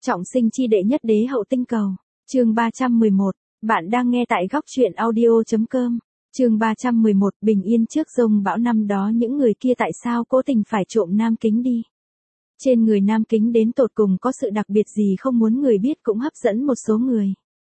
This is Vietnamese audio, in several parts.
Trọng sinh chi đệ nhất đế hậu tinh cầu. Chương 311. Bạn đang nghe tại góc truyện audio.com. Chương 311. Bình yên trước dông bão năm đó, những người kia tại sao cố tình phải trộm Nam Kính đi? Trên người Nam Kính đến tột cùng có sự đặc biệt gì không muốn người biết cũng hấp dẫn một số người.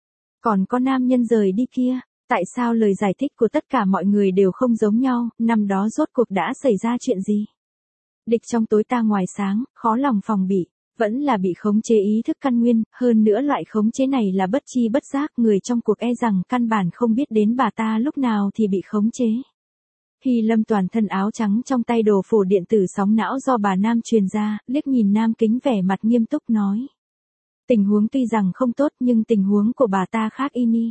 Còn có nam nhân rời đi kia, tại sao lời giải thích của tất cả mọi người đều không giống nhau, năm đó rốt cuộc đã xảy ra chuyện gì? Địch trong tối ta ngoài sáng, khó lòng phòng bị. Vẫn là bị khống chế ý thức căn nguyên, hơn nữa loại khống chế này là bất chi bất giác, người trong cuộc e rằng căn bản không biết đến bà ta lúc nào thì bị khống chế. Hy Lâm toàn thân áo trắng, trong tay đồ phổ điện tử sóng não do bà Nam truyền ra, liếc nhìn Nam Kính vẻ mặt nghiêm túc nói. Tình huống tuy rằng không tốt nhưng tình huống của bà ta khác Ini.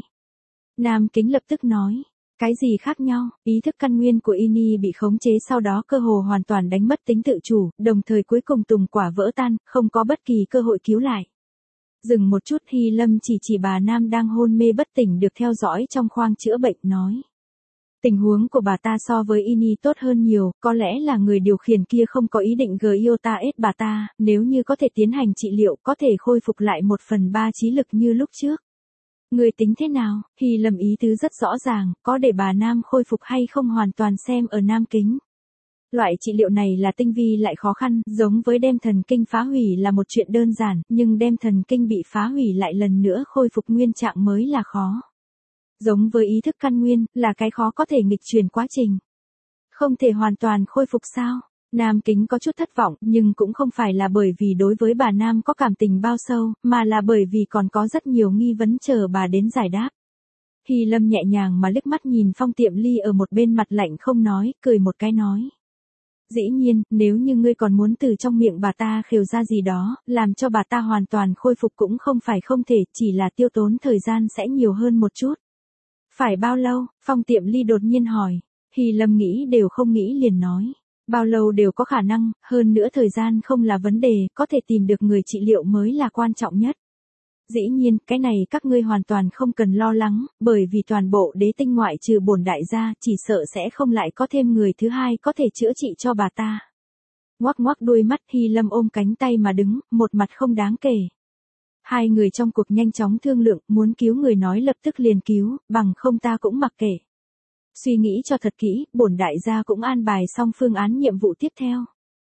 Nam Kính lập tức nói. Cái gì khác nhau? Ý thức căn nguyên của Ini bị khống chế, sau đó cơ hồ hoàn toàn đánh mất tính tự chủ, đồng thời cuối cùng tùng quả vỡ tan, không có bất kỳ cơ hội cứu lại. Dừng một chút, Hy Lâm chỉ bà Nam đang hôn mê bất tỉnh được theo dõi trong khoang chữa bệnh nói. Tình huống của bà ta so với Ini tốt hơn nhiều, có lẽ là người điều khiển kia không có ý định Giota ết bà ta, nếu như có thể tiến hành trị liệu có thể khôi phục lại 1/3 trí lực như lúc trước. Người tính thế nào? Hy Lâm ý tứ rất rõ ràng, có để bà Nam khôi phục hay không hoàn toàn xem ở Nam Kính. Loại trị liệu này là tinh vi lại khó khăn, giống với đem thần kinh phá hủy là một chuyện đơn giản, nhưng đem thần kinh bị phá hủy lại lần nữa khôi phục nguyên trạng mới là khó. Giống với ý thức căn nguyên, là cái khó có thể nghịch chuyển quá trình. Không thể hoàn toàn khôi phục sao? Nam Kính có chút thất vọng, nhưng cũng không phải là bởi vì đối với bà Nam có cảm tình bao sâu, mà là bởi vì còn có rất nhiều nghi vấn chờ bà đến giải đáp. Hy Lâm nhẹ nhàng mà liếc mắt nhìn Phong Tiệm Ly ở một bên mặt lạnh không nói, cười một cái nói. Dĩ nhiên, nếu như ngươi còn muốn từ trong miệng bà ta khều ra gì đó, làm cho bà ta hoàn toàn khôi phục cũng không phải không thể, chỉ là tiêu tốn thời gian sẽ nhiều hơn một chút. Phải bao lâu? Phong Tiệm Ly đột nhiên hỏi. Hy Lâm nghĩ đều không nghĩ liền nói. Bao lâu đều có khả năng, hơn nữa thời gian không là vấn đề, có thể tìm được người trị liệu mới là quan trọng nhất. Dĩ nhiên, cái này các ngươi hoàn toàn không cần lo lắng, bởi vì toàn bộ đế tinh ngoại trừ bổn đại gia, chỉ sợ sẽ không lại có thêm người thứ hai có thể chữa trị cho bà ta. Ngoắc ngoắc đuôi mắt, Hy Lâm ôm cánh tay mà đứng, một mặt không đáng kể. Hai người trong cuộc nhanh chóng thương lượng, muốn cứu người nói lập tức liền cứu, bằng không ta cũng mặc kệ. Suy nghĩ cho thật kỹ, bổn đại gia cũng an bài xong phương án nhiệm vụ tiếp theo.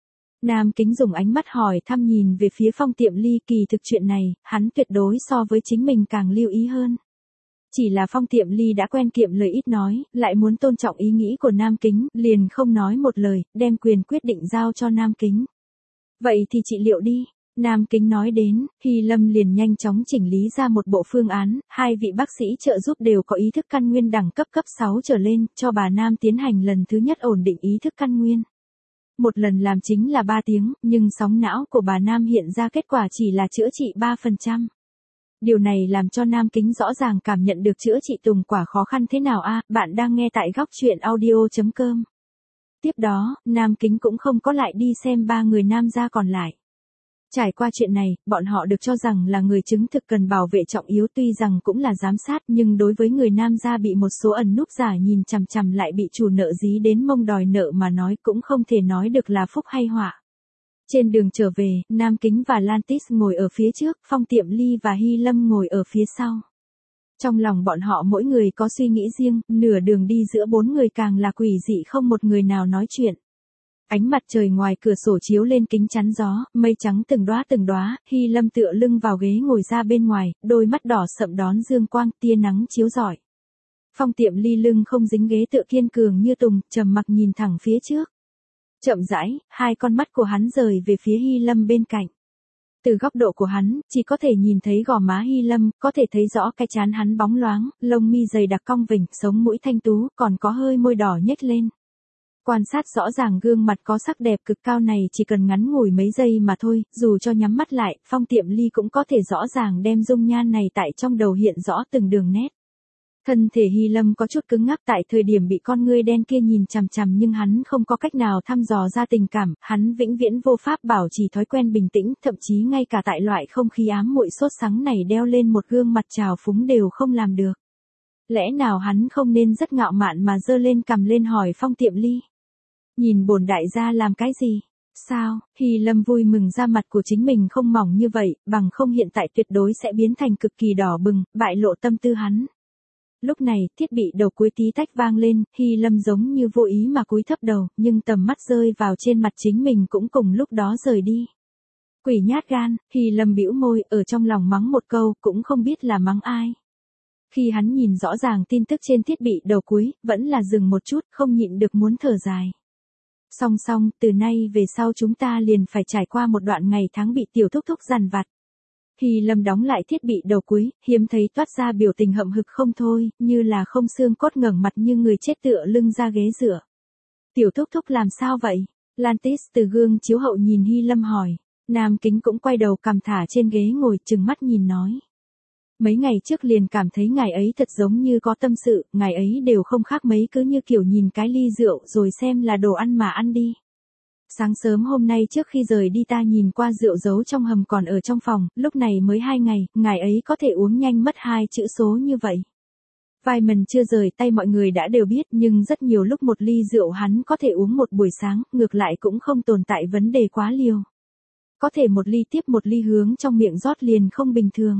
Nam Kính dùng ánh mắt hỏi thăm nhìn về phía Phong Tiệm Ly, kỳ thực chuyện này, hắn tuyệt đối so với chính mình càng lưu ý hơn. Chỉ là Phong Tiệm Ly đã quen kiệm lời ít nói, lại muốn tôn trọng ý nghĩ của Nam Kính, liền không nói một lời, đem quyền quyết định giao cho Nam Kính. Vậy thì trị liệu đi. Nam Kính nói đến, Hy Lâm liền nhanh chóng chỉnh lý ra một bộ phương án, hai vị bác sĩ trợ giúp đều có ý thức căn nguyên đẳng cấp cấp 6 trở lên, cho bà Nam tiến hành lần thứ nhất ổn định ý thức căn nguyên. Một lần làm chính là 3 tiếng, nhưng sóng não của bà Nam hiện ra kết quả chỉ là chữa trị 3%. Điều này làm cho Nam Kính rõ ràng cảm nhận được chữa trị tùng quả khó khăn thế nào a. Bạn đang nghe tại góc truyện audio.com. Tiếp đó, Nam Kính cũng không có lại đi xem 3 người nam gia còn lại. Trải qua chuyện này, bọn họ được cho rằng là người chứng thực cần bảo vệ trọng yếu, tuy rằng cũng là giám sát, nhưng đối với người nam gia bị một số ẩn núp giả nhìn chằm chằm lại bị chủ nợ dí đến mông đòi nợ mà nói cũng không thể nói được là phúc hay họa. Trên đường trở về, Nam Kính và Lantis ngồi ở phía trước, Phong Tiệm Ly và Hy Lâm ngồi ở phía sau. Trong lòng bọn họ mỗi người có suy nghĩ riêng, nửa đường đi giữa 4 người càng là quỷ dị, không một người nào nói chuyện. Ánh mặt trời ngoài cửa sổ chiếu lên kính chắn gió, mây trắng từng đóa, Hy Lâm tựa lưng vào ghế ngồi ra bên ngoài, đôi mắt đỏ sậm đón dương quang, tia nắng chiếu rọi. Phong Tiệm Ly lưng không dính ghế tựa kiên cường như tùng, trầm mặc nhìn thẳng phía trước. Chậm rãi, hai con mắt của hắn rời về phía Hy Lâm bên cạnh. Từ góc độ của hắn, chỉ có thể nhìn thấy gò má Hy Lâm, có thể thấy rõ cái trán hắn bóng loáng, lông mi dày đặc cong vỉnh, sống mũi thanh tú, còn có hơi môi đỏ nhếch lên. Quan sát rõ ràng gương mặt có sắc đẹp cực cao này chỉ cần ngắn ngủi mấy giây mà thôi, dù cho nhắm mắt lại, Phong Tiệm Ly cũng có thể rõ ràng đem dung nhan này tại trong đầu hiện rõ từng đường nét. Thân thể Hy Lâm có chút cứng ngắc tại thời điểm bị con ngươi đen kia nhìn chằm chằm, nhưng hắn không có cách nào thăm dò ra tình cảm, hắn vĩnh viễn vô pháp bảo trì thói quen bình tĩnh, thậm chí ngay cả tại loại không khí ám muội sốt sắng này đeo lên một gương mặt trào phúng đều không làm được. Lẽ nào hắn không nên rất ngạo mạn mà giơ lên cằm lên hỏi Phong Tiệm Ly. Nhìn bổn đại gia làm cái gì? Sao? Hy Lâm vui mừng da mặt của chính mình không mỏng như vậy, bằng không hiện tại tuyệt đối sẽ biến thành cực kỳ đỏ bừng, bại lộ tâm tư hắn. Lúc này, thiết bị đầu cuối tí tách vang lên, Hy Lâm giống như vô ý mà cúi thấp đầu, nhưng tầm mắt rơi vào trên mặt chính mình cũng cùng lúc đó rời đi. Quỷ nhát gan, Hy Lâm bĩu môi, ở trong lòng mắng một câu, cũng không biết là mắng ai. Khi hắn nhìn rõ ràng tin tức trên thiết bị đầu cuối, vẫn là dừng một chút, không nhịn được muốn thở dài. Song song, từ nay về sau chúng ta liền phải trải qua một đoạn ngày tháng bị tiểu thúc thúc dằn vặt. Hy Lâm đóng lại thiết bị đầu cuối, hiếm thấy toát ra biểu tình hậm hực không thôi, như là không xương cốt ngẩng mặt như người chết tựa lưng ra ghế dựa. Tiểu thúc thúc làm sao vậy? Lantis từ gương chiếu hậu nhìn Hy Lâm hỏi. Nam Kính cũng quay đầu cằm thả trên ghế ngồi trừng mắt nhìn nói. Mấy ngày trước liền cảm thấy ngài ấy thật giống như có tâm sự, ngài ấy đều không khác mấy cứ như kiểu nhìn cái ly rượu rồi xem là đồ ăn mà ăn đi. Sáng sớm hôm nay trước khi rời đi ta nhìn qua rượu giấu trong hầm còn ở trong phòng, lúc này mới 2 ngày, ngài ấy có thể uống nhanh mất 2 chữ số như vậy. Vyman chưa rời tay mọi người đã đều biết nhưng rất nhiều lúc một ly rượu hắn có thể uống một buổi sáng, ngược lại cũng không tồn tại vấn đề quá liều. Có thể một ly tiếp một ly hướng trong miệng rót liền không bình thường.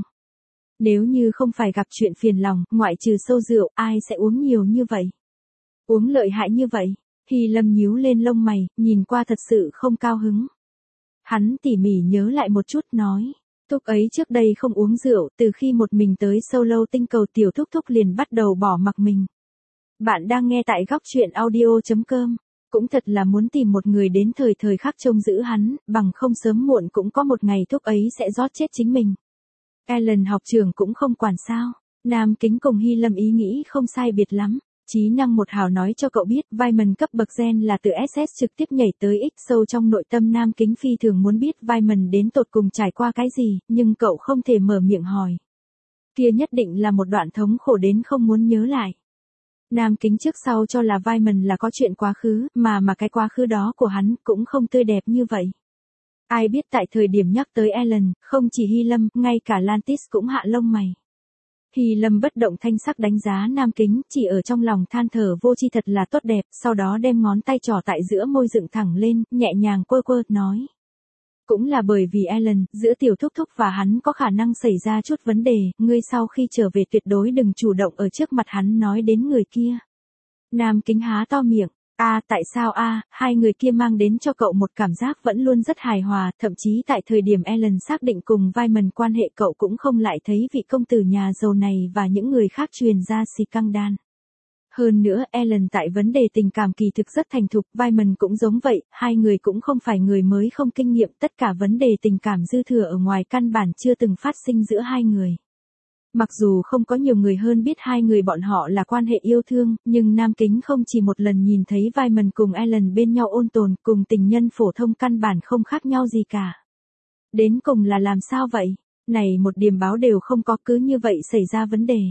Nếu như không phải gặp chuyện phiền lòng, ngoại trừ sâu rượu, ai sẽ uống nhiều như vậy? Uống lợi hại như vậy? Hy Lâm nhíu lên lông mày, nhìn qua thật sự không cao hứng. Hắn tỉ mỉ nhớ lại một chút nói. Thúc ấy trước đây không uống rượu, từ khi một mình tới solo tinh cầu tiểu thúc thúc liền bắt đầu bỏ mặc mình. Bạn đang nghe tại góc truyện audio.com. Cũng thật là muốn tìm một người đến thời thời khắc trông giữ hắn, bằng không sớm muộn cũng có một ngày thúc ấy sẽ rót chết chính mình. Alan học trưởng cũng không quản sao. Nam Kính cùng Hy Lâm ý nghĩ không sai biệt lắm. Trí năng một hào nói cho cậu biết, Vyman cấp bậc gen là từ SS trực tiếp nhảy tới X sâu trong nội tâm Nam Kính phi thường muốn biết Vyman đến tột cùng trải qua cái gì, nhưng cậu không thể mở miệng hỏi. Kia nhất định là một đoạn thống khổ đến không muốn nhớ lại. Nam Kính trước sau cho là Vyman là có chuyện quá khứ, mà cái quá khứ đó của hắn cũng không tươi đẹp như vậy. Ai biết tại thời điểm nhắc tới Alan, không chỉ Hy Lâm, ngay cả Lantis cũng hạ lông mày. Hy Lâm bất động thanh sắc đánh giá Nam Kính, chỉ ở trong lòng than thở vô tri thật là tốt đẹp, sau đó đem ngón tay trỏ tại giữa môi dựng thẳng lên, nhẹ nhàng quơ quơ, nói. Cũng là bởi vì Alan, giữa tiểu thúc thúc và hắn có khả năng xảy ra chút vấn đề, ngươi sau khi trở về tuyệt đối đừng chủ động ở trước mặt hắn nói đến người kia. Nam Kính há to miệng. Tại sao hai người kia mang đến cho cậu một cảm giác vẫn luôn rất hài hòa, thậm chí tại thời điểm Alan xác định cùng Vyman quan hệ cậu cũng không lại thấy vị công tử nhà giàu này và những người khác truyền ra scandal. Hơn nữa Alan tại vấn đề tình cảm kỳ thực rất thành thục, Vyman cũng giống vậy, hai người cũng không phải người mới không kinh nghiệm, tất cả vấn đề tình cảm dư thừa ở ngoài căn bản chưa từng phát sinh giữa hai người. Mặc dù không có nhiều người hơn biết hai người bọn họ là quan hệ yêu thương, nhưng Nam Kính không chỉ một lần nhìn thấy Vyman cùng Alan bên nhau ôn tồn, cùng tình nhân phổ thông căn bản không khác nhau gì cả. Đến cùng là làm sao vậy? Này một điểm báo đều không có, cứ như vậy xảy ra vấn đề.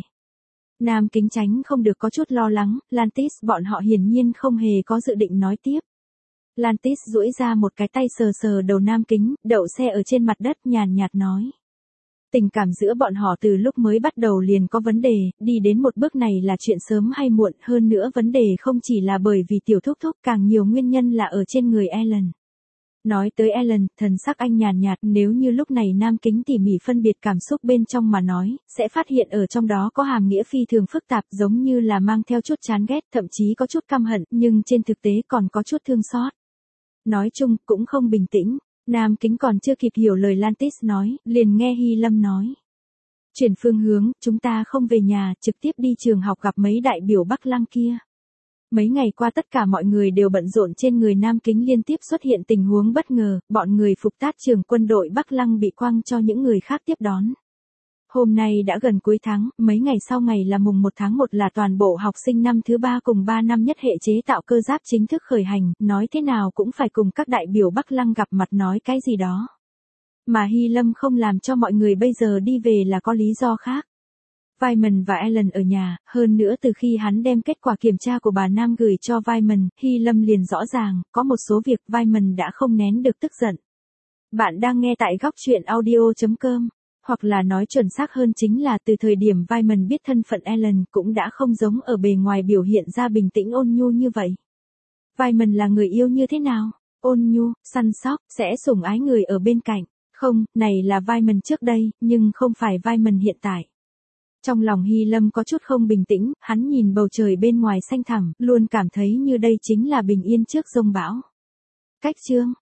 Nam Kính tránh không được có chút lo lắng, Lantis bọn họ hiển nhiên không hề có dự định nói tiếp. Lantis duỗi ra một cái tay sờ sờ đầu Nam Kính, đậu xe ở trên mặt đất nhàn nhạt nói. Tình cảm giữa bọn họ từ lúc mới bắt đầu liền có vấn đề, đi đến một bước này là chuyện sớm hay muộn, hơn nữa vấn đề không chỉ là bởi vì tiểu thúc thúc, càng nhiều nguyên nhân là ở trên người Alan. Nói tới Alan, thần sắc anh nhàn nhạt, nếu như lúc này Nam Kính tỉ mỉ phân biệt cảm xúc bên trong mà nói, sẽ phát hiện ở trong đó có hàm nghĩa phi thường phức tạp, giống như là mang theo chút chán ghét, thậm chí có chút căm hận, nhưng trên thực tế còn có chút thương xót. Nói chung, cũng không bình tĩnh. Nam Kính còn chưa kịp hiểu lời Lantis nói, liền nghe Hy Lâm nói. Chuyển phương hướng, chúng ta không về nhà, trực tiếp đi trường học gặp mấy đại biểu Bắc Lăng kia. Mấy ngày qua tất cả mọi người đều bận rộn, trên người Nam Kính liên tiếp xuất hiện tình huống bất ngờ, bọn người phục tác trường quân đội Bắc Lăng bị quăng cho những người khác tiếp đón. Hôm nay đã gần cuối tháng, mấy ngày sau ngày là mùng 1 tháng 1 là toàn bộ học sinh năm thứ 3 cùng 3 năm nhất hệ chế tạo cơ giáp chính thức khởi hành, nói thế nào cũng phải cùng các đại biểu Bắc Lăng gặp mặt nói cái gì đó. Mà Hy Lâm không làm cho mọi người bây giờ đi về là có lý do khác. Vyman và Alan ở nhà, hơn nữa từ khi hắn đem kết quả kiểm tra của bà Nam gửi cho Vyman, Hy Lâm liền rõ ràng, có một số việc Vyman đã không nén được tức giận. Bạn đang nghe tại góc truyện audio.com. Hoặc là nói chuẩn xác hơn chính là từ thời điểm Vyman biết thân phận Alan cũng đã không giống ở bề ngoài biểu hiện ra bình tĩnh ôn nhu như vậy. Vyman là người yêu như thế nào? ôn nhu, săn sóc, sẽ sủng ái người ở bên cạnh. Không, này là vai mình trước đây, nhưng không phải vai mình hiện tại. Trong lòng Hy Lâm có chút không bình tĩnh, hắn nhìn bầu trời bên ngoài xanh thẳm, luôn cảm thấy như đây chính là bình yên trước giông bão. Cách chương